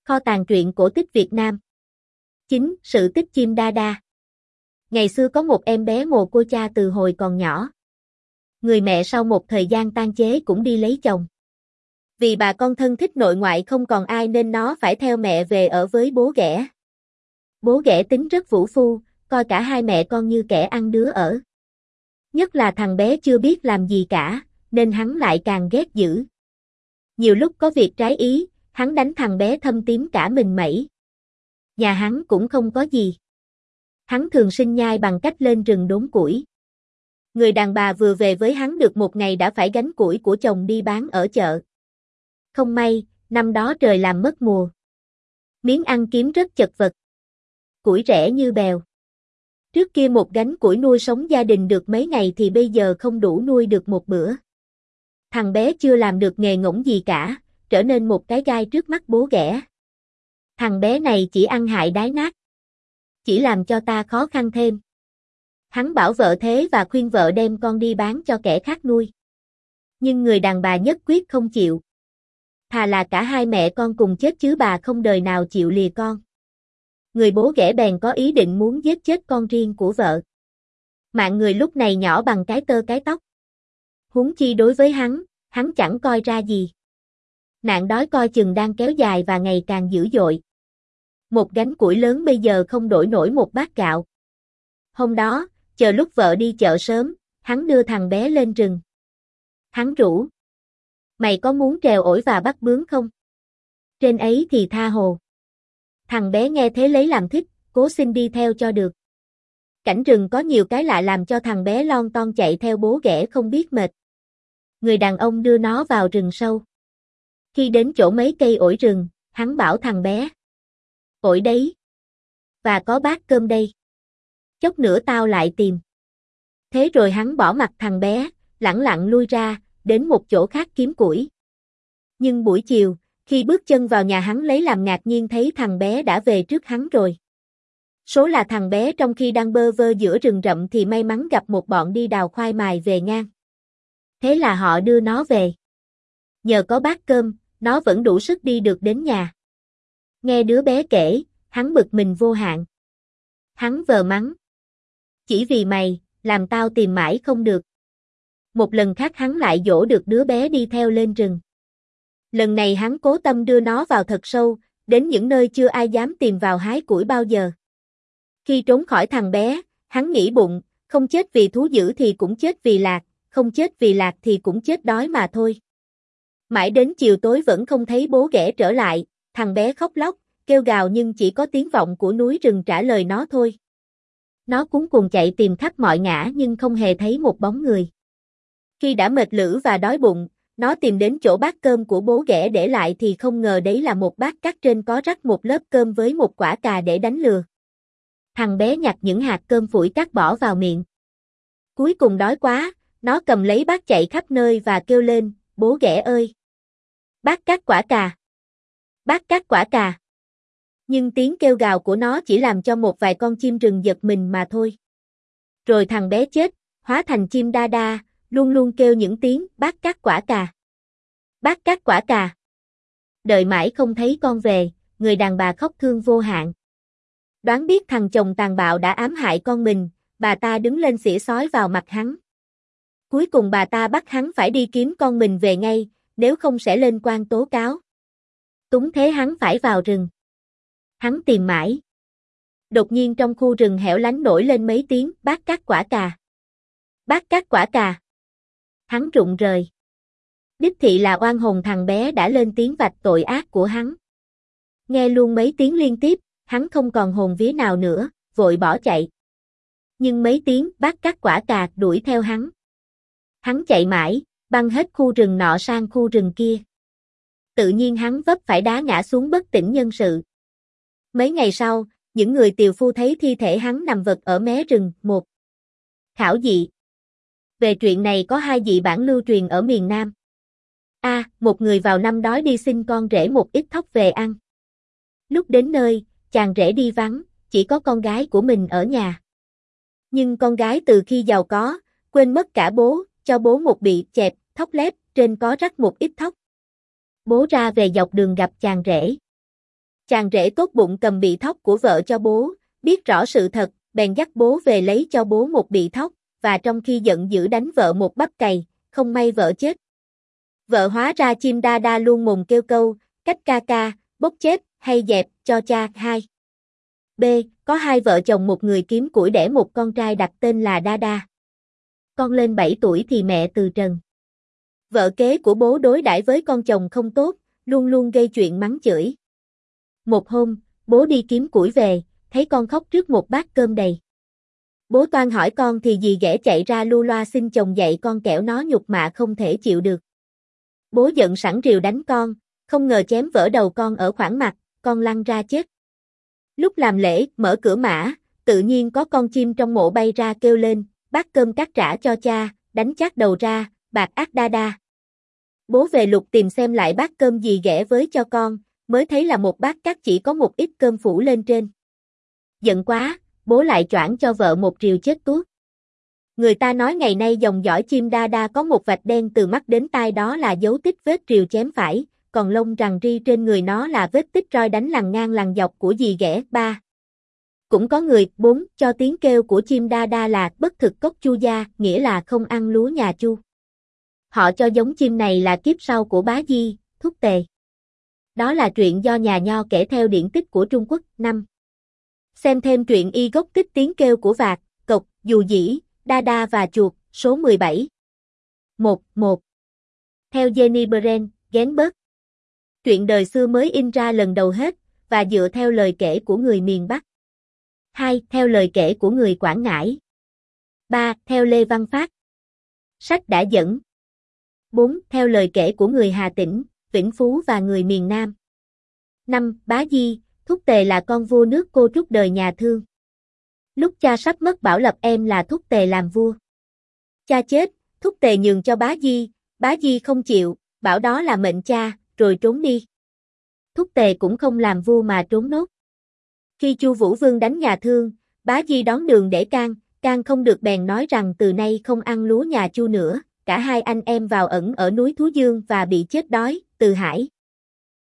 Kho tàng truyện cổ tích Việt Nam. 9. Sự tích chim đa đa. Ngày xưa có một em bé mồ côi cha từ hồi còn nhỏ. Người mẹ sau một thời gian tang chế cũng đi lấy chồng. Vì bà con thân thích nội ngoại không còn ai nên nó phải theo mẹ về ở với bố ghẻ. Bố ghẻ tính rất vũ phu, coi cả hai mẹ con như kẻ ăn đứa ở. Nhất là thằng bé chưa biết làm gì cả, nên hắn lại càng ghét dữ. Nhiều lúc có việc trái ý, hắn đánh thằng bé thâm tím cả mình mẩy. Nhà hắn cũng không có gì. Hắn thường sinh nhai bằng cách lên rừng đốn củi. Người đàn bà vừa về với hắn được một ngày đã phải gánh củi của chồng đi bán ở chợ. Không may, năm đó trời làm mất mùa. Miếng ăn kiếm rất chật vật. Củi rẻ như bèo. Trước kia một gánh củi nuôi sống gia đình được mấy ngày thì bây giờ không đủ nuôi được một bữa. Thằng bé chưa làm được nghề ngỗng gì cả, trở nên một cái gai trước mắt bố ghẻ. Thằng bé này chỉ ăn hại đái nát. Chỉ làm cho ta khó khăn thêm. Hắn bảo vợ thế và khuyên vợ đem con đi bán cho kẻ khác nuôi. Nhưng người đàn bà nhất quyết không chịu. Thà là cả hai mẹ con cùng chết chứ bà không đời nào chịu lìa con. Người bố ghẻ bèn có ý định muốn giết chết con riêng của vợ. Mạng người lúc này nhỏ bằng cái tơ cái tóc. Huống chi đối với hắn chẳng coi ra gì. Nạn đói coi chừng đang kéo dài và ngày càng dữ dội. Một gánh củi lớn bây giờ không đổi nổi một bát gạo. Hôm đó, chờ lúc vợ đi chợ sớm, hắn đưa thằng bé lên rừng. Hắn rủ: "Mày có muốn trèo ổi và bắt bướm không? Trên ấy thì tha hồ." Thằng bé nghe thế lấy làm thích, cố xin đi theo cho được. Cảnh rừng có nhiều cái lạ làm cho thằng bé lon ton chạy theo bố ghẻ không biết mệt. Người đàn ông đưa nó vào rừng sâu. Khi đến chỗ mấy cây ổi rừng, hắn bảo thằng bé: "Ổi đấy. Và có bát cơm đây. Chốc nữa tao lại tìm." Thế rồi hắn bỏ mặc thằng bé, lẳng lặng lui ra, đến một chỗ khác kiếm củi. Nhưng buổi chiều, khi bước chân vào nhà hắn lấy làm ngạc nhiên thấy thằng bé đã về trước hắn rồi. Số là thằng bé trong khi đang bơ vơ giữa rừng rậm thì may mắn gặp một bọn đi đào khoai mài về ngang. Thế là họ đưa nó về. Nhờ có bát cơm, nó vẫn đủ sức đi được đến nhà. Nghe đứa bé kể, hắn bực mình vô hạn. Hắn vờ mắng: "Chỉ vì mày, làm tao tìm mãi không được." Một lần khác hắn lại dỗ được đứa bé đi theo lên rừng. Lần này hắn cố tâm đưa nó vào thật sâu, đến những nơi chưa ai dám tìm vào hái củi bao giờ. Khi trốn khỏi thằng bé, hắn nghĩ bụng, không chết vì thú dữ thì cũng chết vì lạc, không chết vì lạc thì cũng chết đói mà thôi. Mãi đến chiều tối vẫn không thấy bố ghẻ trở lại, thằng bé khóc lóc, kêu gào nhưng chỉ có tiếng vọng của núi rừng trả lời nó thôi. Nó cuống cuồng chạy tìm khắp mọi ngã nhưng không hề thấy một bóng người. Khi đã mệt lử và đói bụng, nó tìm đến chỗ bát cơm của bố ghẻ để lại thì không ngờ đấy là một bát cát trên có rắc một lớp cơm với một quả cà để đánh lừa. Thằng bé nhặt những hạt cơm phủi cát bỏ vào miệng. Cuối cùng đói quá, nó cầm lấy bát chạy khắp nơi và kêu lên: "Bố ghẻ ơi! Bát cát quả cà! Bát cát quả cà!" Nhưng tiếng kêu gào của nó chỉ làm cho một vài con chim rừng giật mình mà thôi. Rồi thằng bé chết, hóa thành chim đa đa, luôn luôn kêu những tiếng bát cát quả cà. Bát cát quả cà. Đợi mãi không thấy con về, người đàn bà khóc thương vô hạn. Đoán biết thằng chồng tàn bạo đã ám hại con mình, bà ta đứng lên xỉa xói vào mặt hắn. Cuối cùng bà ta bắt hắn phải đi kiếm con mình về ngay, nếu không sẽ lên quan tố cáo. Túng thế hắn phải vào rừng. Hắn tìm mãi. Đột nhiên trong khu rừng hẻo lánh nổi lên mấy tiếng bát cát quả cà. Bát cát quả cà. Hắn rụng rời. Đích thị là oan hồn thằng bé đã lên tiếng vạch tội ác của hắn. Nghe luôn mấy tiếng liên tiếp, hắn không còn hồn vía nào nữa, vội bỏ chạy. Nhưng mấy tiếng bát cát quả cà đuổi theo hắn. Hắn chạy mãi, băng hết khu rừng nọ sang khu rừng kia. Tự nhiên hắn vấp phải đá ngã xuống bất tỉnh nhân sự. Mấy ngày sau, những người tiều phu thấy thi thể hắn nằm vật ở mé rừng. Một khảo dị. Về chuyện này có hai dị bản lưu truyền ở miền Nam. A. Một người vào năm đói đi xin con rể một ít thóc về ăn. Lúc đến nơi, chàng rể đi vắng, chỉ có con gái của mình ở nhà. Nhưng con gái từ khi giàu có, quên mất cả bố, cho bố một bị chẹp, thóc lép, trên có rắc một ít thóc. Bố ra về dọc đường gặp chàng rể. Chàng rể tốt bụng cầm bị thóc của vợ cho bố, biết rõ sự thật, bèn dắt bố về lấy cho bố một bị thóc, và trong khi giận dữ đánh vợ một bắp cày, không may vợ chết. Vợ hóa ra chim đa đa luôn mồm kêu câu, cách ca ca, bốc chết, hay dẹp, cho cha. 2. B. Có hai vợ chồng một người kiếm củi đẻ một con trai đặt tên là Đa Đa. Con lên 7 tuổi thì mẹ từ trần. Vợ kế của bố đối đãi với con chồng không tốt, luôn luôn gây chuyện mắng chửi. Một hôm, bố đi kiếm củi về, thấy con khóc trước một bát cơm đầy. Bố toan hỏi con thì dì ghẻ chạy ra lu loa xin chồng dạy con kẻo nó nhục mạ không thể chịu được. Bố giận sẵn rìu đánh con, không ngờ chém vỡ đầu con ở khoảng mặt, con lăn ra chết. Lúc làm lễ, mở cửa mã, tự nhiên có con chim trong mộ bay ra kêu lên, bát cơm cắt trả cho cha, đánh chát đầu ra, bạc ác Đa Đa. Bố về lục tìm xem lại bát cơm dì ghẻ với cho con, mới thấy là một bát cát chỉ có một ít cơm phủ lên trên. Giận quá, bố lại choảng cho vợ một rìu chết tuốt. Người ta nói ngày nay dòng dõi chim Đa Đa có một vạch đen từ mắt đến tai, đó là dấu tích vết rìu chém phải, còn lông rằn ri trên người nó là vết tích roi đánh lằn ngang lằn dọc của dì ghẻ. 3. Cũng có người 4 cho tiếng kêu của chim Đa Đa là bất thực cốc chu gia, nghĩa là không ăn lúa nhà Chu. Họ cho giống chim này là kiếp sau của Bá Di, Thúc Tề. Đó là truyện do nhà Nho kể theo điển tích của Trung Quốc. 5. Xem thêm truyện y gốc tích tiếng kêu của vạc, cộc, dù dĩ, Đa Đa và chuột, số 17. 1. Theo Jenny Brent, Genberg. Truyện đời xưa mới in ra lần đầu hết, và dựa theo lời kể của người miền Bắc. 2. Theo lời kể của người Quảng Ngãi. 3. Theo Lê Văn Phát. Sách đã dẫn. 4. Theo lời kể của người Hà Tĩnh, Vĩnh Phú và người miền Nam. 5. Bá Di, Thúc Tề là con vua nước Cô Trúc đời nhà Thương. Lúc cha sắp mất bảo lập em là Thúc Tề làm vua. Cha chết, Thúc Tề nhường cho Bá Di không chịu, bảo đó là mệnh cha, rồi trốn đi. Thúc Tề cũng không làm vua mà trốn nốt. Khi Chu Vũ Vương đánh nhà Thương, Bá Di đón đường để can không được bèn nói rằng từ nay không ăn lúa nhà Chu nữa, cả hai anh em vào ẩn ở núi Thú Dương và bị chết đói. Từ Hải.